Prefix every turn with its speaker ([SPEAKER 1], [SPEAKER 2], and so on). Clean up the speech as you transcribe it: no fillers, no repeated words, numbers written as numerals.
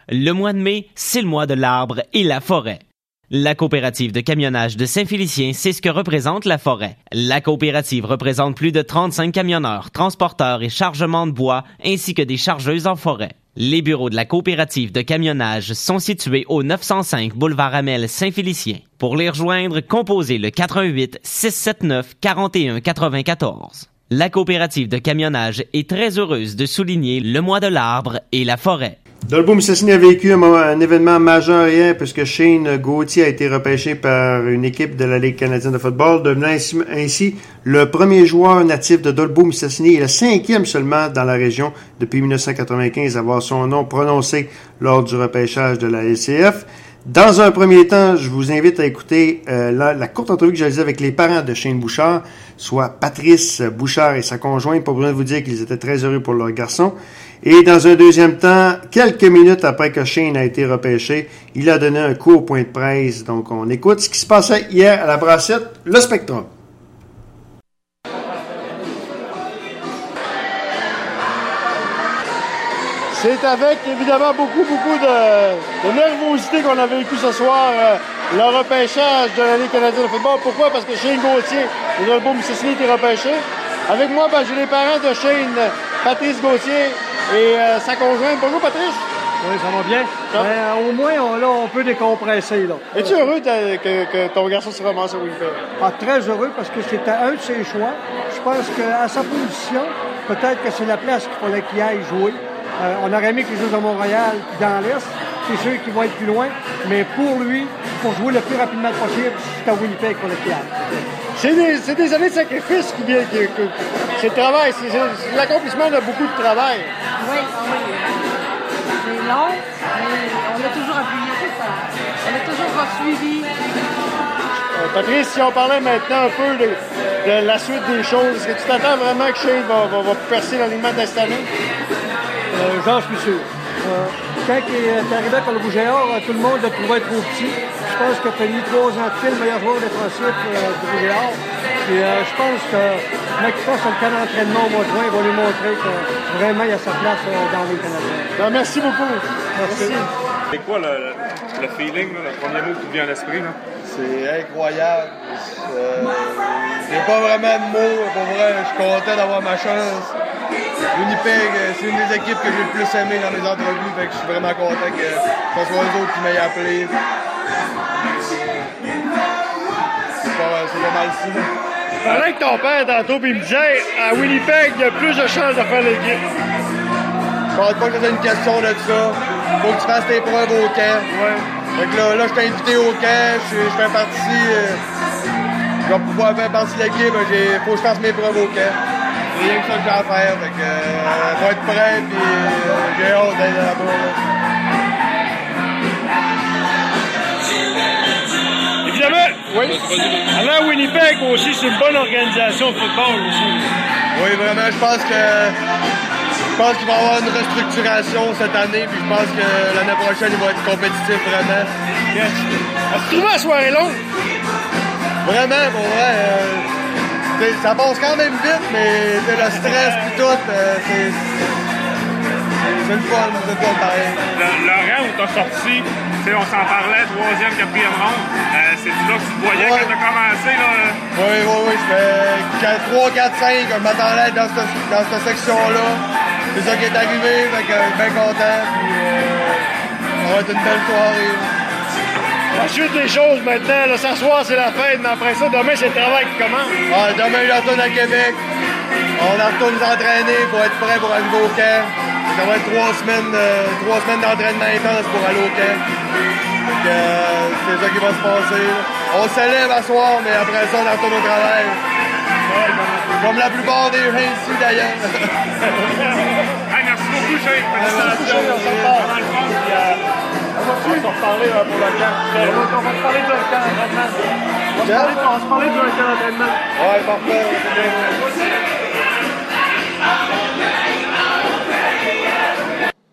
[SPEAKER 1] Le mois de mai, c'est le mois de l'arbre et la forêt. La coopérative de camionnage de Saint-Félicien, c'est ce que représente la forêt. La coopérative représente plus de 35 camionneurs, transporteurs et chargements de bois, ainsi que des chargeuses en forêt. Les bureaux de la coopérative de camionnage sont situés au 905 boulevard Amel Saint-Félicien. Pour les rejoindre, composez le 88 679 41 94. La coopérative de camionnage est très heureuse de souligner le mois de l'arbre et la forêt.
[SPEAKER 2] Dolbeau-Mistassini a vécu un événement majeur hier puisque Shane Gauthier a été repêché par une équipe de la Ligue canadienne de football, devenant ainsi le premier joueur natif de Dolbeau-Mistassini et le 5e seulement dans la région depuis 1995 à avoir son nom prononcé lors du repêchage de la LCF. Dans un premier temps, je vous invite à écouter la courte entrevue que j'ai réalisée avec les parents de Shane Bouchard, soit Patrice Bouchard et sa conjointe. Pas besoin de vous dire qu'ils étaient très heureux pour leur garçon. Et dans un deuxième temps, quelques minutes après que Shane a été repêché, il a donné un court point de presse. Donc, on écoute ce qui se passait hier à la Brassette, le Spectrum.
[SPEAKER 3] C'est avec, évidemment, beaucoup de nervosité qu'on a vécu ce soir le repêchage de la Ligue canadienne de football. Pourquoi? Parce que Shane Gauthier de Dolbeau-Mistassini a été repêché. Avec moi, j'ai les parents de Shane, Patrice Gauthier et sa conjointe. Bonjour, Patrice.
[SPEAKER 4] Oui, ça va bien. Au moins, on peut décompresser. Là.
[SPEAKER 3] Es-tu heureux que ton garçon se ramasse à Winnipeg?
[SPEAKER 4] Très heureux parce que c'était un de ses choix. Je pense qu'à sa position, peut-être que c'est la place qu'il fallait qu'il aille jouer. On aurait aimé qu'il joue à Montréal puis dans l'Est. C'est sûr qu'il va être plus loin. Mais pour lui, pour jouer le plus rapidement possible, c'est à Winnipeg qu'on le fiable.
[SPEAKER 3] C'est des années de sacrifice qui viennent. C'est le travail. C'est l'accomplissement de beaucoup de travail.
[SPEAKER 5] Oui. C'est long, mais on a toujours appuyé tout ça. On a toujours suivi.
[SPEAKER 3] Patrice, si on parlait maintenant un peu de la suite des choses, est-ce que tu t'attends vraiment que Shane va percer l'alignement de cette année?
[SPEAKER 4] J'en suis sûr. Quand il est arrivé à Rouge-et-Or, tout le monde le trouvait trop petit. Je pense qu'il a fallu 3 ans de fil, meilleur joueur défensif du Rouge-et-Or. Et je pense que quand il passe le camp d'entraînement au mois de juin, il va lui montrer que vraiment il a sa place dans les Canadiens.
[SPEAKER 3] Merci beaucoup. Merci.
[SPEAKER 6] C'est quoi le feeling, là, le premier mot qui vient à l'esprit? Là?
[SPEAKER 7] C'est incroyable. J'ai pas vraiment de mots. Pour vrai, je suis content d'avoir ma chance. Winnipeg, c'est une des équipes que j'ai le plus aimé dans mes entrevues. Fait que je suis vraiment content que ce soit eux autres qui m'aient appelé. C'est pas mal si.
[SPEAKER 3] Je parlais avec ton père tantôt, puis il me disait à Winnipeg, il y a plus de chances de faire l'équipe.
[SPEAKER 7] Je pense pas que c'est une question de ça. Faut que tu fasses tes preuves au camp.
[SPEAKER 3] Ouais.
[SPEAKER 7] Fait que là, je t'ai invité au camp, je fais partie. Je vais pouvoir faire partie de l'équipe, faut que je fasse mes preuves au camp. C'est rien que ça que j'ai à faire. Fait que faut être prêt, puis j'ai hâte d'être là-bas.
[SPEAKER 3] Évidemment, oui. Alors à Winnipeg aussi, c'est une bonne organisation de football aussi.
[SPEAKER 7] Oui, vraiment, je pense qu'il va y avoir une restructuration cette année, puis je pense que l'année prochaine, il va être compétitif vraiment.
[SPEAKER 3] Yes. As-tu trouvé la soirée longue?
[SPEAKER 7] Vraiment, pour vrai. Ça passe quand même vite, mais le stress et tout, c'est le fun pareil.
[SPEAKER 6] Le rang où t'as sorti, on s'en parlait, 3e, 4e ronde, c'est là que tu te voyais quand t'as commencé, là?
[SPEAKER 7] Oui, je fais 3, 4, 5, je m'attendais à être dans cette section-là. C'est ça qui est arrivé, fait que je suis bien content, puis ça va être une belle soirée.
[SPEAKER 3] La suite des choses maintenant, là, ce soir c'est la fête, mais après ça, demain c'est le travail qui commence.
[SPEAKER 7] Demain je retourne à Québec. On retourne nous entraîner pour être prêt pour arriver au camp. Ça va être 3 semaines d'entraînement intense pour aller au camp. C'est ça qui va se passer. On se lève à soir, mais après ça on retourne au travail. Comme la plupart des gens ici d'ailleurs.
[SPEAKER 6] Merci beaucoup, Shane.
[SPEAKER 3] On va se reparler pour le camp. On va se parler du camp d'entraînement. On va se parler du camp d'entraînement.
[SPEAKER 7] Ouais, parfait.